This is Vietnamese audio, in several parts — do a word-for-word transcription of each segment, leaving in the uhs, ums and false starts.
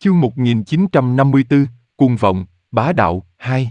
Chương một nghìn chín trăm năm mươi tư, Cuồng vọng, bá đạo, hai.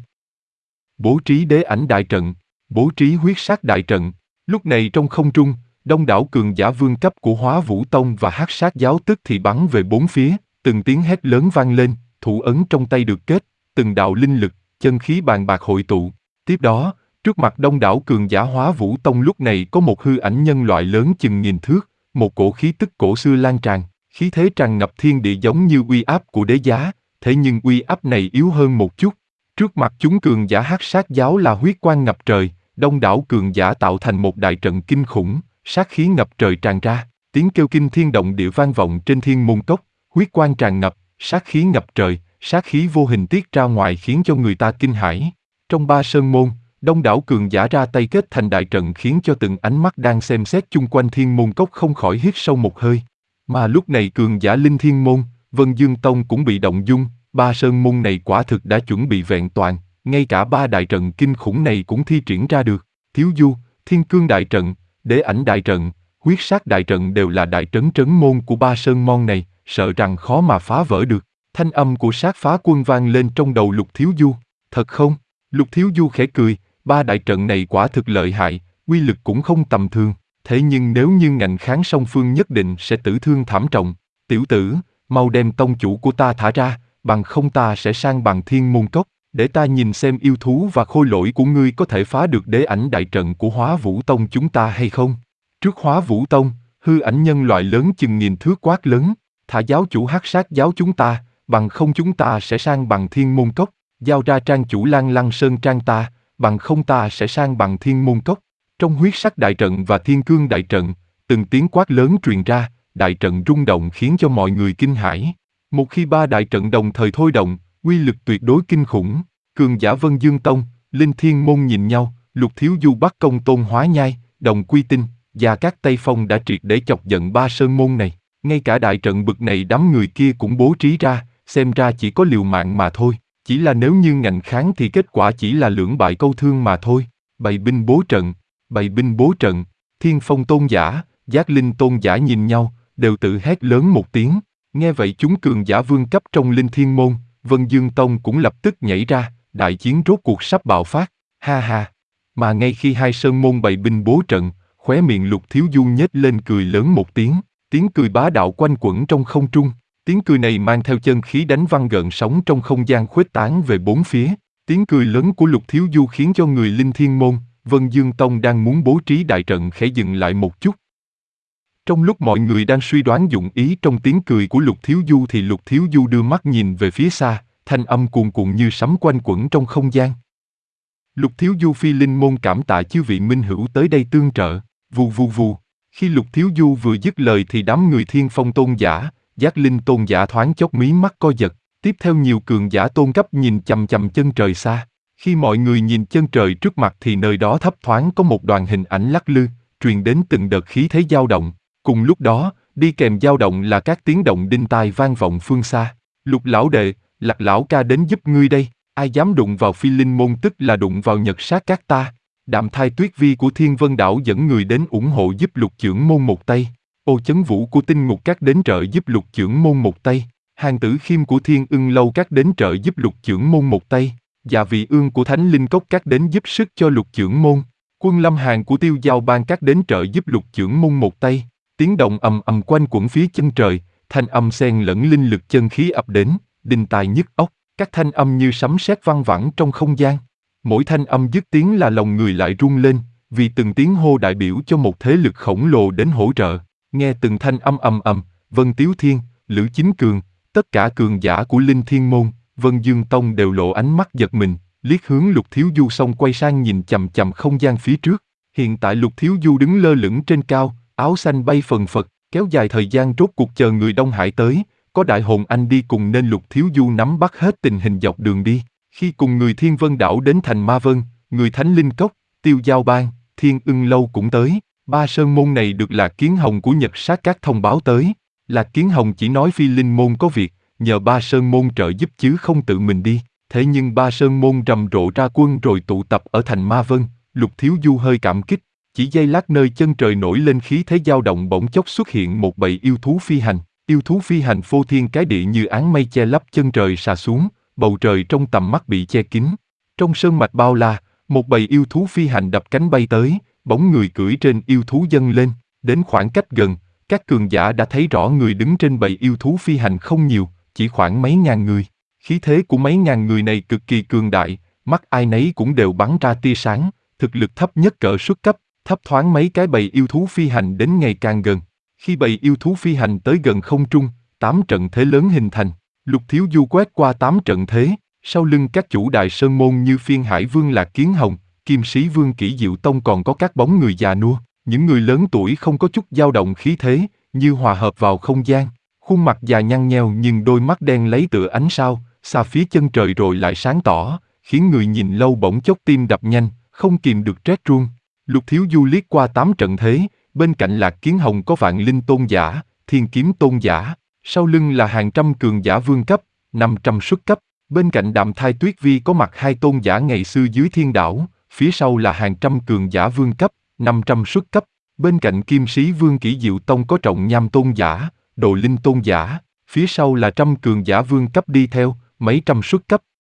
Bố trí đế ảnh đại trận, bố trí huyết sát đại trận. Lúc này trong không trung, đông đảo cường giả vương cấp của Hóa Vũ Tông và Hắc Sát giáo tức thì bắn về bốn phía, từng tiếng hét lớn vang lên, thủ ấn trong tay được kết, từng đạo linh lực, chân khí bàn bạc hội tụ. Tiếp đó, trước mặt đông đảo cường giả Hóa Vũ Tông lúc này có một hư ảnh nhân loại lớn chừng nghìn thước, một cổ khí tức cổ xưa lan tràn, khí thế tràn ngập thiên địa giống như uy áp của đế giá, thế nhưng uy áp này yếu hơn một chút. Trước mặt chúng cường giả Hắc Sát giáo là huyết quang ngập trời, đông đảo cường giả tạo thành một đại trận kinh khủng, sát khí ngập trời tràn ra, tiếng kêu kinh thiên động địa vang vọng trên thiên môn cốc, huyết quang tràn ngập, sát khí ngập trời, sát khí vô hình tiết ra ngoài khiến cho người ta kinh hãi. Trong ba sơn môn, đông đảo cường giả ra tay kết thành đại trận khiến cho từng ánh mắt đang xem xét chung quanh thiên môn cốc không khỏi hít sâu một hơi. Mà lúc này cường giả Linh Thiên môn, Vân Dương Tông cũng bị động dung, ba sơn môn này quả thực đã chuẩn bị vẹn toàn, ngay cả ba đại trận kinh khủng này cũng thi triển ra được. Thiếu Du, Thiên Cương đại trận, Đế ảnh đại trận, Huyết sát đại trận đều là đại trấn trấn môn của ba sơn môn này, sợ rằng khó mà phá vỡ được. Thanh âm của Sát Phá Quân vang lên trong đầu Lục Thiếu Du. Thật không? Lục Thiếu Du khẽ cười, ba đại trận này quả thực lợi hại, uy lực cũng không tầm thường. Thế nhưng nếu như ngạnh kháng song phương nhất định sẽ tử thương thảm trọng. Tiểu tử, mau đem tông chủ của ta thả ra, bằng không ta sẽ sang bằng thiên môn cốc, để ta nhìn xem yêu thú và khôi lỗi của ngươi có thể phá được đế ảnh đại trận của Hóa Vũ Tông chúng ta hay không. Trước Hóa Vũ Tông, hư ảnh nhân loại lớn chừng nghìn thước quát lớn, thả giáo chủ Hắc Sát giáo chúng ta, bằng không chúng ta sẽ sang bằng thiên môn cốc, giao ra trang chủ Lan Lăng Sơn trang ta, bằng không ta sẽ sang bằng thiên môn cốc. Trong huyết sắc đại trận và thiên cương đại trận, từng tiếng quát lớn truyền ra, đại trận rung động khiến cho mọi người kinh hãi. Một khi ba đại trận đồng thời thôi động, uy lực tuyệt đối kinh khủng. Cường giả Vân Dương Tông, Linh Thiên môn nhìn nhau, Lục Thiếu Du bắt công Tôn Hóa Nhai, Đồng Quy Tinh, và các Tây Phong đã triệt để chọc giận ba sơn môn này. Ngay cả đại trận bực này đám người kia cũng bố trí ra, xem ra chỉ có liều mạng mà thôi. Chỉ là nếu như ngạnh kháng thì kết quả chỉ là lưỡng bại câu thương mà thôi. Bày binh bố trận, bày binh bố trận, Thiên Phong tôn giả, Giác Linh tôn giả nhìn nhau, đều tự hét lớn một tiếng. Nghe vậy chúng cường giả vương cấp trong Linh Thiên môn, Vân Dương Tông cũng lập tức nhảy ra, đại chiến rốt cuộc sắp bạo phát, ha ha. Mà ngay khi hai sơn môn bày binh bố trận, khóe miệng Lục Thiếu Du nhếch lên cười lớn một tiếng, tiếng cười bá đạo quanh quẩn trong không trung. Tiếng cười này mang theo chân khí đánh văng gợn sóng trong không gian khuếch tán về bốn phía. Tiếng cười lớn của Lục Thiếu Du khiến cho người Linh Thiên môn, Vân Dương Tông đang muốn bố trí đại trận khẽ dừng lại một chút. Trong lúc mọi người đang suy đoán dụng ý trong tiếng cười của Lục Thiếu Du thì Lục Thiếu Du đưa mắt nhìn về phía xa, thanh âm cuồn cuộn như sấm quanh quẩn trong không gian. Lục Thiếu Du phi linh môn cảm tạ chư vị minh hữu tới đây tương trợ, vù vù vù. Khi Lục Thiếu Du vừa dứt lời thì đám người Thiên Phong tôn giả, Giác Linh tôn giả thoáng chốc mí mắt co giật, tiếp theo nhiều cường giả tôn cấp nhìn chằm chằm chân trời xa. Khi mọi người nhìn chân trời trước mặt thì nơi đó thấp thoáng có một đoàn hình ảnh lắc lư, truyền đến từng đợt khí thế dao động. Cùng lúc đó, đi kèm dao động là các tiếng động đinh tai vang vọng phương xa. Lục lão đệ, Lạc lão ca đến giúp ngươi đây, ai dám đụng vào phi linh môn tức là đụng vào nhật sát các ta. Đạm Thai Tuyết Vi của Thiên Vân Đảo dẫn người đến ủng hộ giúp Lục Chưởng môn một tay. Ô Chấn Vũ của Tinh Ngục Các đến trợ giúp Lục Chưởng môn một tay. Hàng Tử Khiêm của Thiên Ưng Lâu Các đến trợ giúp Lục Chưởng môn một tay. Và Vị Ương của Thánh Linh Cốc Các đến giúp sức cho Lục Chưởng môn. Quân Lâm Hàn của Tiêu Giao Bang Các đến trợ giúp Lục Chưởng môn một tay. Tiếng động ầm ầm quanh quẩn phía chân trời, thanh âm xen lẫn linh lực chân khí ập đến, đinh tai nhức óc, các thanh âm như sấm sét vang vẳng trong không gian. Mỗi thanh âm dứt tiếng là lòng người lại rung lên, vì từng tiếng hô đại biểu cho một thế lực khổng lồ đến hỗ trợ. Nghe từng thanh âm ầm ầm, Vân Tiếu Thiên, Lữ Chính Cường, tất cả cường giả của Linh Thiên môn, Vân Dương Tông đều lộ ánh mắt giật mình, liếc hướng Lục Thiếu Du xong quay sang nhìn chằm chằm không gian phía trước. Hiện tại Lục Thiếu Du đứng lơ lửng trên cao, áo xanh bay phần phật, kéo dài thời gian rốt cuộc chờ người Đông Hải tới, có Đại Hồn Anh đi cùng nên Lục Thiếu Du nắm bắt hết tình hình dọc đường đi. Khi cùng người Thiên Vân Đảo đến thành Ma Vân, người Thánh Linh Cốc, Tiêu Giao Bang, Thiên Ưng Lâu cũng tới. Ba sơn môn này được Lạc Kiến Hồng của Nhật Sát Các thông báo tới. Lạc Kiến Hồng chỉ nói phi linh môn có việc, nhờ ba sơn môn trợ giúp chứ không tự mình đi. Thế nhưng ba sơn môn rầm rộ ra quân rồi tụ tập ở thành Ma Vân, Lục Thiếu Du hơi cảm kích. Chỉ giây lát nơi chân trời nổi lên khí thế dao động bỗng chốc xuất hiện một bầy yêu thú phi hành. Yêu thú phi hành phô thiên cái địa như áng mây che lấp chân trời xà xuống, bầu trời trong tầm mắt bị che kín. Trong sơn mạch bao la, một bầy yêu thú phi hành đập cánh bay tới, bóng người cưỡi trên yêu thú dâng lên, đến khoảng cách gần, các cường giả đã thấy rõ người đứng trên bầy yêu thú phi hành không nhiều, chỉ khoảng mấy ngàn người. Khí thế của mấy ngàn người này cực kỳ cường đại, mắt ai nấy cũng đều bắn ra tia sáng, thực lực thấp nhất cỡ xuất cấp, thấp thoáng mấy cái bầy yêu thú phi hành đến ngày càng gần. Khi bầy yêu thú phi hành tới gần không trung, tám trận thế lớn hình thành. Lục Thiếu Du quét qua tám trận thế, sau lưng các chủ đại sơn môn như Phiên Hải Vương Lạc Kiến Hồng, Kim Sĩ Vương Kỷ Diệu Tông còn có các bóng người già nua, những người lớn tuổi không có chút dao động khí thế, như hòa hợp vào không gian. Khuôn mặt già nhăn nheo nhưng đôi mắt đen lấy tựa ánh sao, xa phía chân trời rồi lại sáng tỏ, khiến người nhìn lâu bỗng chốc tim đập nhanh, không kìm được rét run. Lục Thiếu Du liếc qua tám trận thế, bên cạnh Lạc Kiến Hồng có Vạn Linh Tôn Giả, Thiên Kiếm Tôn Giả, sau lưng là hàng trăm cường giả vương cấp, năm trăm xuất cấp, bên cạnh Đạm Thai Tuyết Vi có mặt hai tôn giả ngày xưa dưới thiên đảo, phía sau là hàng trăm cường giả vương cấp, năm trăm xuất cấp, bên cạnh Kim Sĩ Vương Kỷ Diệu Tông có Trọng Nham Tôn Giả, Đồ Linh Tôn Giả, phía sau là trăm cường giả vương cấp đi theo, mấy trăm xuất cấp.